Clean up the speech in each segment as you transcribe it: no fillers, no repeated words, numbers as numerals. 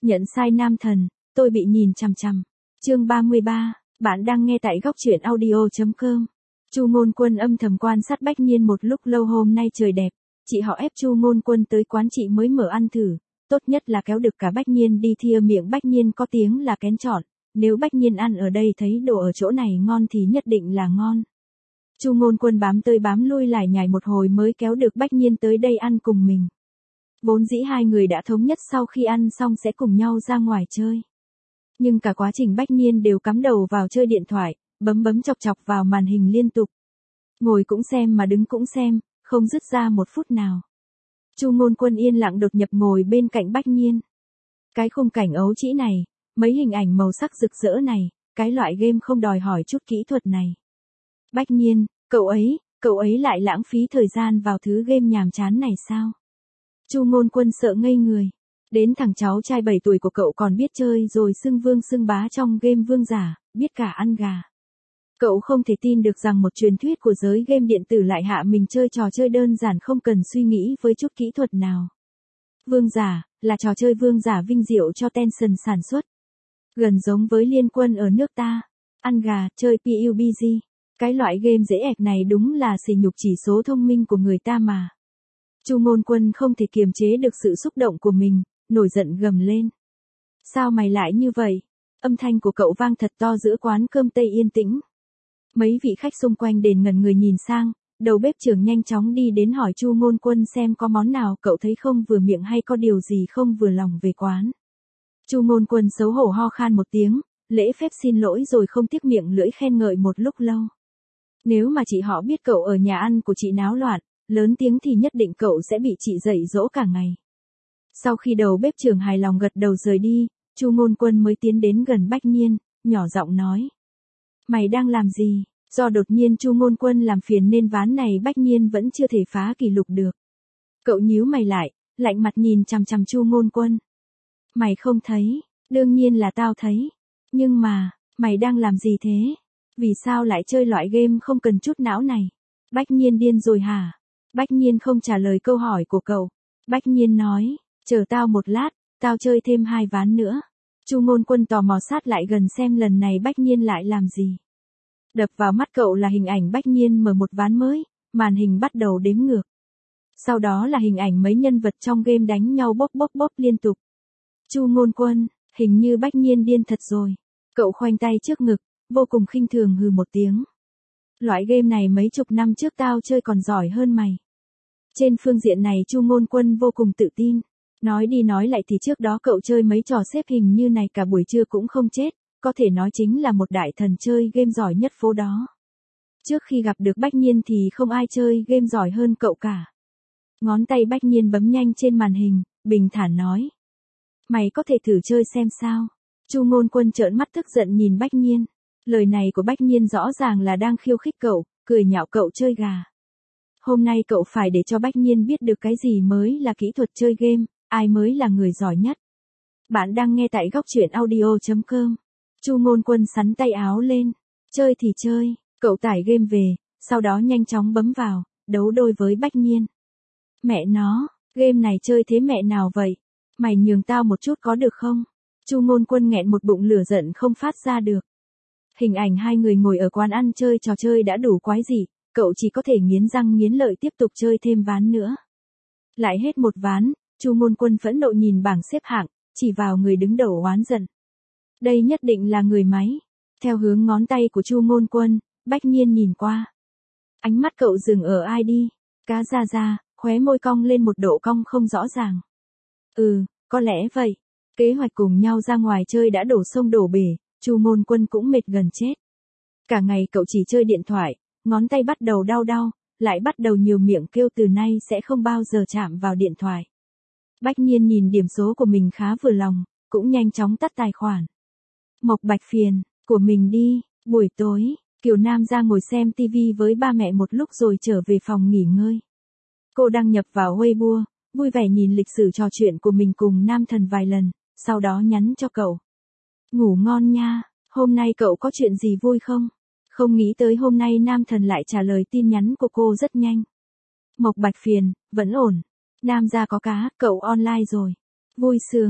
Nhận sai nam thần, tôi bị nhìn chằm chằm. Chương 33, bạn đang nghe tại góc truyện audio.com. Chu Ngôn Quân âm thầm quan sát Bách Nhiên một lúc lâu. Hôm nay trời đẹp, chị họ ép Chu Ngôn Quân tới quán chị mới mở ăn thử, tốt nhất là kéo được cả Bách Nhiên đi thìa miệng Bách Nhiên có tiếng là kén chọn, nếu Bách Nhiên ăn ở đây thấy đồ ở chỗ này ngon thì nhất định là ngon. Chu Ngôn Quân bám tới bám lui lải nhải một hồi mới kéo được Bách Nhiên tới đây ăn cùng mình. Vốn dĩ hai người đã thống nhất sau khi ăn xong sẽ cùng nhau ra ngoài chơi. Nhưng cả quá trình Bách Nhiên đều cắm đầu vào chơi điện thoại, bấm chọc chọc vào màn hình liên tục. Ngồi cũng xem mà đứng cũng xem, không dứt ra một phút nào. Chu Ngôn Quân yên lặng đột nhập ngồi bên cạnh Bách Nhiên. Cái khung cảnh ấu trĩ này, mấy hình ảnh màu sắc rực rỡ này, cái loại game không đòi hỏi chút kỹ thuật này. Bách Nhiên, cậu ấy lại lãng phí thời gian vào thứ game nhàm chán này sao? Chu Ngôn Quân sợ ngây người. Đến thằng cháu trai 7 tuổi của cậu còn biết chơi rồi xưng vương xưng bá trong game vương giả, biết cả ăn gà. Cậu không thể tin được rằng một truyền thuyết của giới game điện tử lại hạ mình chơi trò chơi đơn giản không cần suy nghĩ với chút kỹ thuật nào. Vương giả, là trò chơi vương giả vinh diệu cho Tencent sản xuất. Gần giống với Liên Quân ở nước ta. Ăn gà, chơi PUBG. Cái loại game dễ ẹc này đúng là sỉ nhục chỉ số thông minh của người ta mà. Chu Ngôn Quân không thể kiềm chế được sự xúc động của mình, nổi giận gầm lên. Sao mày lại như vậy? Âm thanh của cậu vang thật to giữa quán cơm Tây yên tĩnh. Mấy vị khách xung quanh đền ngẩn người nhìn sang, đầu bếp trưởng nhanh chóng đi đến hỏi Chu Ngôn Quân xem có món nào cậu thấy không vừa miệng hay có điều gì không vừa lòng về quán. Chu Ngôn Quân xấu hổ ho khan một tiếng, lễ phép xin lỗi rồi không tiếc miệng lưỡi khen ngợi một lúc lâu. Nếu mà chị họ biết cậu ở nhà ăn của chị náo loạn, lớn tiếng thì nhất định cậu sẽ bị chị dạy dỗ cả ngày. Sau khi đầu bếp trưởng hài lòng gật đầu rời đi, Chu Ngôn Quân mới tiến đến gần Bách Nhiên, nhỏ giọng nói. Mày đang làm gì? Do đột nhiên Chu Ngôn Quân làm phiền nên ván này Bách Nhiên vẫn chưa thể phá kỷ lục được. Cậu nhíu mày lại, lạnh mặt nhìn chằm chằm Chu Ngôn Quân. Mày không thấy, đương nhiên là tao thấy. Nhưng mà, mày đang làm gì thế? Vì sao lại chơi loại game không cần chút não này? Bách Nhiên điên rồi hả? Bách Nhiên không trả lời câu hỏi của cậu. Bách Nhiên nói, chờ tao một lát, tao chơi thêm 2 ván nữa. Chu Ngôn Quân tò mò sát lại gần xem lần này Bách Nhiên lại làm gì. Đập vào mắt cậu là hình ảnh Bách Nhiên mở một ván mới, màn hình bắt đầu đếm ngược. Sau đó là hình ảnh mấy nhân vật trong game đánh nhau bóp liên tục. Chu Ngôn Quân, hình như Bách Nhiên điên thật rồi. Cậu khoanh tay trước ngực, vô cùng khinh thường hừ một tiếng. Loại game này mấy chục năm trước tao chơi còn giỏi hơn mày. Trên phương diện này Chu Ngôn Quân vô cùng tự tin. Nói đi nói lại thì trước đó cậu chơi mấy trò xếp hình như này cả buổi trưa cũng không chết, có thể nói chính là một đại thần chơi game giỏi nhất phố đó. Trước khi gặp được Bách Nhiên thì không ai chơi game giỏi hơn cậu cả. Ngón tay Bách Nhiên bấm nhanh trên màn hình, bình thản nói. Mày có thể thử chơi xem sao? Chu Ngôn Quân trợn mắt tức giận nhìn Bách Nhiên. Lời này của Bách Nhiên rõ ràng là đang khiêu khích cậu, cười nhạo cậu chơi gà. Hôm nay cậu phải để cho Bách Nhiên biết được cái gì mới là kỹ thuật chơi game, ai mới là người giỏi nhất. Bạn đang nghe tại góc truyện audio.com. Chu Ngôn Quân sắn tay áo lên. Chơi thì chơi, cậu tải game về, sau đó nhanh chóng bấm vào, đấu đôi với Bách Nhiên. Mẹ nó, game này chơi thế mẹ nào vậy? Mày nhường tao một chút có được không? Chu Ngôn Quân nghẹn một bụng lửa giận không phát ra được. Hình ảnh hai người ngồi ở quán ăn chơi trò chơi đã đủ quái dị, cậu chỉ có thể nghiến răng nghiến lợi tiếp tục chơi thêm ván nữa. Lại hết một ván, Chu Ngôn Quân phẫn nộ nhìn bảng xếp hạng, chỉ vào người đứng đầu oán giận. Đây nhất định là người máy. Theo hướng ngón tay của Chu Ngôn Quân, Bách Nhiên nhìn qua. Ánh mắt cậu dừng ở ID, cá ra, khóe môi cong lên một độ cong không rõ ràng. Có lẽ vậy. Kế hoạch cùng nhau ra ngoài chơi đã đổ sông đổ bể, Chu Ngôn Quân cũng mệt gần chết. Cả ngày cậu chỉ chơi điện thoại, ngón tay bắt đầu đau, lại bắt đầu nhiều miệng kêu từ nay sẽ không bao giờ chạm vào điện thoại. Bách Nhiên nhìn điểm số của mình khá vừa lòng, cũng nhanh chóng tắt tài khoản. Mộc Bạch phiền, của mình đi. Buổi tối, Kiều Nam ra ngồi xem TV với ba mẹ một lúc rồi trở về phòng nghỉ ngơi. Cô đăng nhập vào Weibo, vui vẻ nhìn lịch sử trò chuyện của mình cùng nam thần vài lần, sau đó nhắn cho cậu. Ngủ ngon nha, hôm nay cậu có chuyện gì vui không? Không nghĩ tới hôm nay nam thần lại trả lời tin nhắn của cô rất nhanh. Mộc Bạch phiền, vẫn ổn. Nam gia có cá, cậu online rồi. Vui sướng,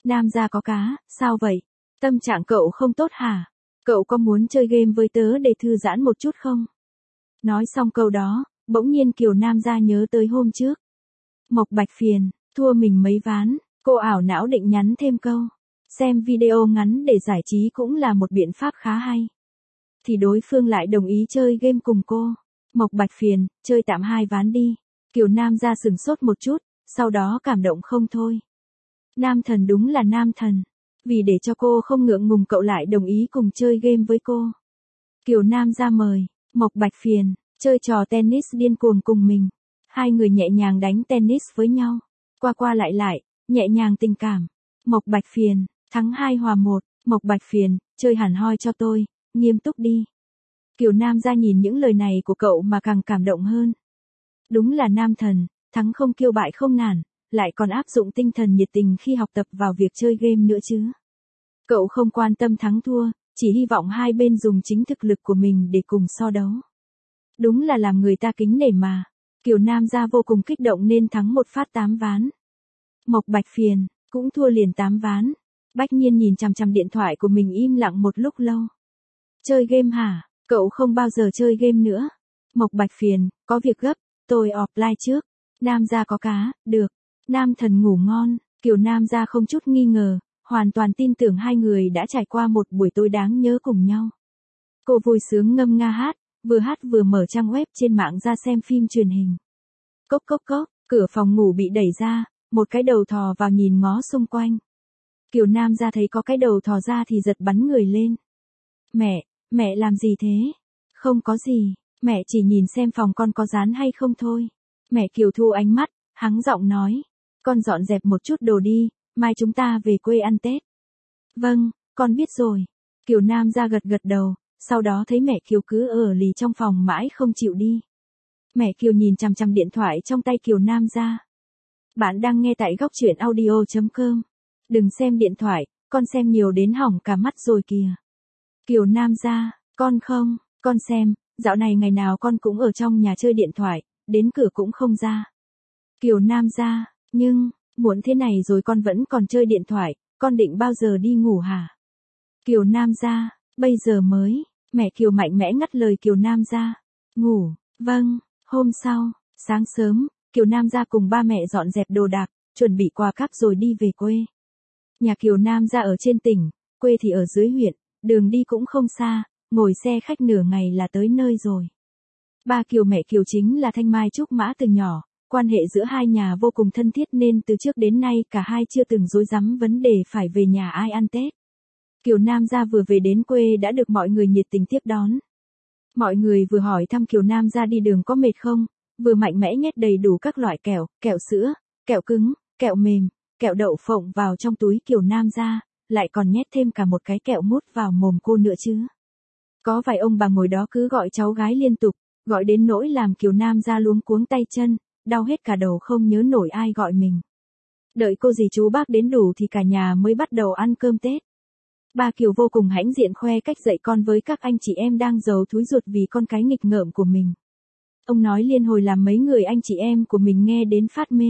Nam gia có cá, sao vậy? Tâm trạng cậu không tốt hả? Cậu có muốn chơi game với tớ để thư giãn một chút không? Nói xong câu đó, bỗng nhiên Kiều Nam gia nhớ tới hôm trước. Mộc Bạch phiền, thua mình mấy ván, cô ảo não định nhắn thêm câu. Xem video ngắn để giải trí cũng là một biện pháp khá hay. Thì đối phương lại đồng ý chơi game cùng cô. Mộc Bạch phiền, chơi tạm 2 ván đi. Kiều Nam gia sửng sốt một chút, sau đó cảm động không thôi. Nam thần đúng là nam thần. Vì để cho cô không ngượng ngùng cậu lại đồng ý cùng chơi game với cô. Kiều Nam gia mời, Mộc Bạch phiền, chơi trò tennis điên cuồng cùng mình. Hai người nhẹ nhàng đánh tennis với nhau. Qua qua lại, nhẹ nhàng tình cảm. Mộc Bạch phiền, thắng 2-1, Mộc Bạch phiền, chơi hẳn hoi cho tôi, nghiêm túc đi. Kiều Nam gia nhìn những lời này của cậu mà càng cảm động hơn. Đúng là nam thần, thắng không kiêu bại không nản, lại còn áp dụng tinh thần nhiệt tình khi học tập vào việc chơi game nữa chứ. Cậu không quan tâm thắng thua, chỉ hy vọng hai bên dùng chính thực lực của mình để cùng so đấu. Đúng là làm người ta kính nể mà. Kiều Nam gia vô cùng kích động nên thắng một phát 8 ván. Mộc Bạch phiền, cũng thua liền 8 ván. Bách Nhiên nhìn chằm chằm điện thoại của mình im lặng một lúc lâu. Chơi game hả? Cậu không bao giờ chơi game nữa. Mộc Bạch phiền, có việc gấp, tôi offline trước. Nam gia có cá, được. Nam thần ngủ ngon. Kiều Nam gia không chút nghi ngờ, hoàn toàn tin tưởng hai người đã trải qua một buổi tối đáng nhớ cùng nhau. Cô vui sướng ngâm nga hát vừa mở trang web trên mạng ra xem phim truyền hình. Cốc cốc cốc, cửa phòng ngủ bị đẩy ra, một cái đầu thò vào nhìn ngó xung quanh. Kiều Nam gia thấy có cái đầu thò ra thì giật bắn người lên. Mẹ làm gì thế? Không có gì, mẹ chỉ nhìn xem phòng con có dán hay không thôi. Mẹ Kiều thu ánh mắt, hắng giọng nói. Con dọn dẹp một chút đồ đi, mai chúng ta về quê ăn Tết. Vâng, con biết rồi. Kiều Nam gia gật đầu, sau đó thấy mẹ Kiều cứ ở lì trong phòng mãi không chịu đi. Mẹ Kiều nhìn chằm chằm điện thoại trong tay Kiều Nam gia. Bạn đang nghe tại góc truyện audio.com. Đừng xem điện thoại, con xem nhiều đến hỏng cả mắt rồi kìa. Kiều Nam gia, con xem, dạo này ngày nào con cũng ở trong nhà chơi điện thoại, đến cửa cũng không ra. Kiều Nam gia, nhưng, muộn thế này rồi con vẫn còn chơi điện thoại, con định bao giờ đi ngủ hả? Kiều Nam gia, bây giờ mới, mẹ Kiều mạnh mẽ ngắt lời Kiều Nam gia. Ngủ, vâng, hôm sau, sáng sớm, Kiều Nam gia cùng ba mẹ dọn dẹp đồ đạc, chuẩn bị quà cáp rồi đi về quê. Nhà Kiều Nam gia ở trên tỉnh, quê thì ở dưới huyện, đường đi cũng không xa, ngồi xe khách nửa ngày là tới nơi rồi. Ba Kiều mẹ Kiều chính là Thanh Mai Trúc Mã từ nhỏ, quan hệ giữa hai nhà vô cùng thân thiết nên từ trước đến nay cả hai chưa từng rối rắm vấn đề phải về nhà ai ăn Tết. Kiều Nam gia vừa về đến quê đã được mọi người nhiệt tình tiếp đón. Mọi người vừa hỏi thăm Kiều Nam gia đi đường có mệt không, vừa mạnh mẽ nhét đầy đủ các loại kẹo, kẹo sữa, kẹo cứng, kẹo mềm, kẹo đậu phộng vào trong túi Kiều Nam gia, lại còn nhét thêm cả một cái kẹo mút vào mồm cô nữa chứ. Có vài ông bà ngồi đó cứ gọi cháu gái liên tục, gọi đến nỗi làm Kiều Nam gia luống cuống tay chân, đau hết cả đầu không nhớ nổi ai gọi mình. Đợi cô dì chú bác đến đủ thì cả nhà mới bắt đầu ăn cơm Tết. Ba Kiều vô cùng hãnh diện khoe cách dạy con với các anh chị em đang giàu thúi ruột vì con cái nghịch ngợm của mình. Ông nói liên hồi làm mấy người anh chị em của mình nghe đến phát mê.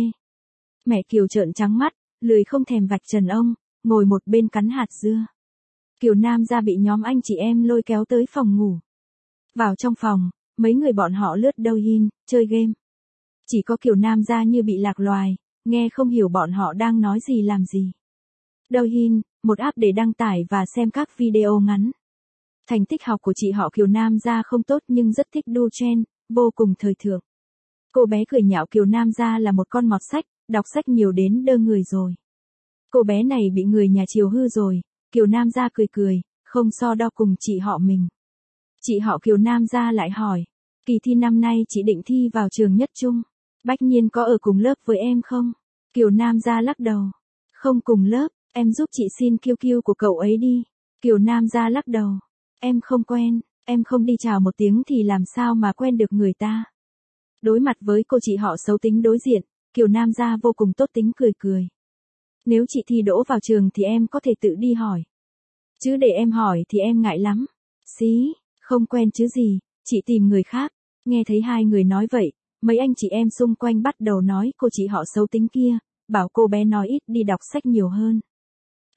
Mẹ Kiều trợn trắng mắt, lười không thèm vạch trần ông, ngồi một bên cắn hạt dưa. Kiều Nam gia bị nhóm anh chị em lôi kéo tới phòng ngủ. Vào trong phòng, mấy người bọn họ lướt Douyin, chơi game. Chỉ có Kiều Nam gia như bị lạc loài, nghe không hiểu bọn họ đang nói gì làm gì. Douyin, một app để đăng tải và xem các video ngắn. Thành tích học của chị họ Kiều Nam gia không tốt nhưng rất thích đu trend, vô cùng thời thượng. Cô bé cười nhạo Kiều Nam gia là một con mọt sách, đọc sách nhiều đến đơ người rồi. Cô bé này bị người nhà chiều hư rồi, Kiều Nam gia cười, không so đo cùng chị họ mình. Chị họ Kiều Nam gia lại hỏi, kỳ thi năm nay chị định thi vào trường nhất trung, Bách Nhiên có ở cùng lớp với em không? Kiều Nam gia lắc đầu, không cùng lớp, em giúp chị xin QQ của cậu ấy đi. Kiều Nam gia lắc đầu, em không quen, em không đi chào một tiếng thì làm sao mà quen được người ta. Đối mặt với cô chị họ xấu tính đối diện, Kiều Nam gia vô cùng tốt tính cười. Nếu chị thi đỗ vào trường thì em có thể tự đi hỏi. Chứ để em hỏi thì em ngại lắm. Xí, không quen chứ gì, chị tìm người khác. Nghe thấy hai người nói vậy, mấy anh chị em xung quanh bắt đầu nói cô chị họ xấu tính kia, bảo cô bé nói ít đi đọc sách nhiều hơn.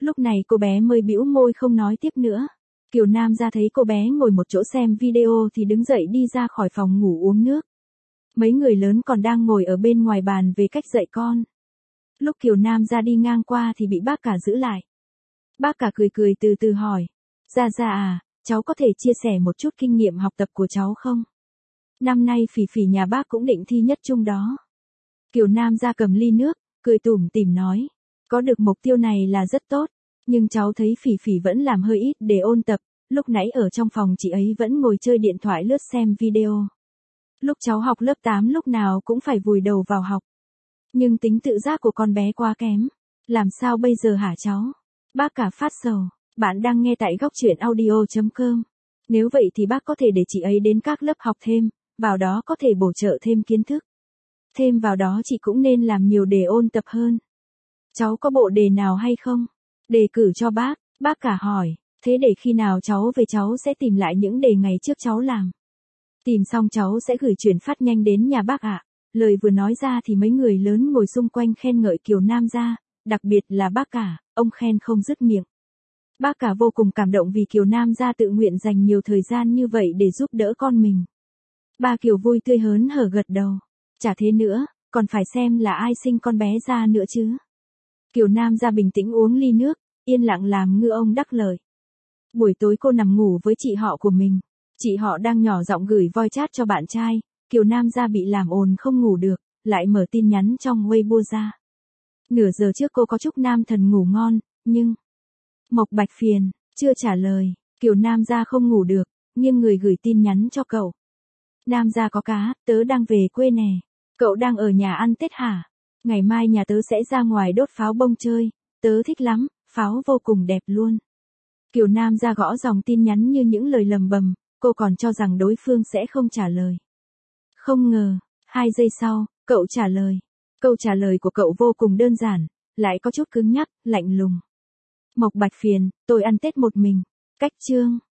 Lúc này cô bé mới bĩu môi không nói tiếp nữa. Kiều Nam ra thấy cô bé ngồi một chỗ xem video thì đứng dậy đi ra khỏi phòng ngủ uống nước. Mấy người lớn còn đang ngồi ở bên ngoài bàn về cách dạy con. Lúc Kiều Nam ra đi ngang qua thì bị bác cả giữ lại. Bác cả cười cười từ từ hỏi. Ra à, cháu có thể chia sẻ một chút kinh nghiệm học tập của cháu không? Năm nay Phỉ Phỉ nhà bác cũng định thi nhất trung đó. Kiều Nam ra cầm ly nước, cười tủm tỉm nói. Có được mục tiêu này là rất tốt, nhưng cháu thấy Phỉ Phỉ vẫn làm hơi ít để ôn tập, lúc nãy ở trong phòng chị ấy vẫn ngồi chơi điện thoại lướt xem video. Lúc cháu học lớp 8 lúc nào cũng phải vùi đầu vào học. Nhưng tính tự giác của con bé quá kém. Làm sao bây giờ hả cháu? Bác cả phát sầu. Bạn đang nghe tại góc truyện audio.com. Nếu vậy thì bác có thể để chị ấy đến các lớp học thêm, vào đó có thể bổ trợ thêm kiến thức. Thêm vào đó chị cũng nên làm nhiều để ôn tập hơn. Cháu có bộ đề nào hay không? Đề cử cho bác cả hỏi. Thế để khi nào cháu về cháu sẽ tìm lại những đề ngày trước cháu làm. Tìm xong cháu sẽ gửi chuyển phát nhanh đến nhà bác ạ. Lời vừa nói ra thì mấy người lớn ngồi xung quanh khen ngợi Kiều Nam ra, đặc biệt là bác cả, ông khen không dứt miệng. Bác cả vô cùng cảm động vì Kiều Nam ra tự nguyện dành nhiều thời gian như vậy để giúp đỡ con mình. Bà Kiều vui tươi hớn hở gật đầu. Chả thế nữa, còn phải xem là ai sinh con bé ra nữa chứ. Kiều Nam ra bình tĩnh uống ly nước, yên lặng làm ngư ông đắc lời. Buổi tối cô nằm ngủ với chị họ của mình. Chị họ đang nhỏ giọng gửi voice chat cho bạn trai. Kiều Nam ra bị làm ồn không ngủ được, lại mở tin nhắn trong Weibo ra. Nửa giờ trước cô có chúc Nam thần ngủ ngon, nhưng Mộc Bạch phiền, chưa trả lời. Kiều Nam ra không ngủ được, nhưng người gửi tin nhắn cho cậu. Nam ra có cá, tớ đang về quê nè. Cậu đang ở nhà ăn Tết hả? Ngày mai nhà tớ sẽ ra ngoài đốt pháo bông chơi, tớ thích lắm, pháo vô cùng đẹp luôn. Kiều Nam ra gõ dòng tin nhắn như những lời lầm bầm, cô còn cho rằng đối phương sẽ không trả lời. Không ngờ, 2 giây sau, cậu trả lời. Câu trả lời của cậu vô cùng đơn giản, lại có chút cứng nhắc, lạnh lùng. Mộc Bạch phiền, tôi ăn Tết một mình. Cách chương.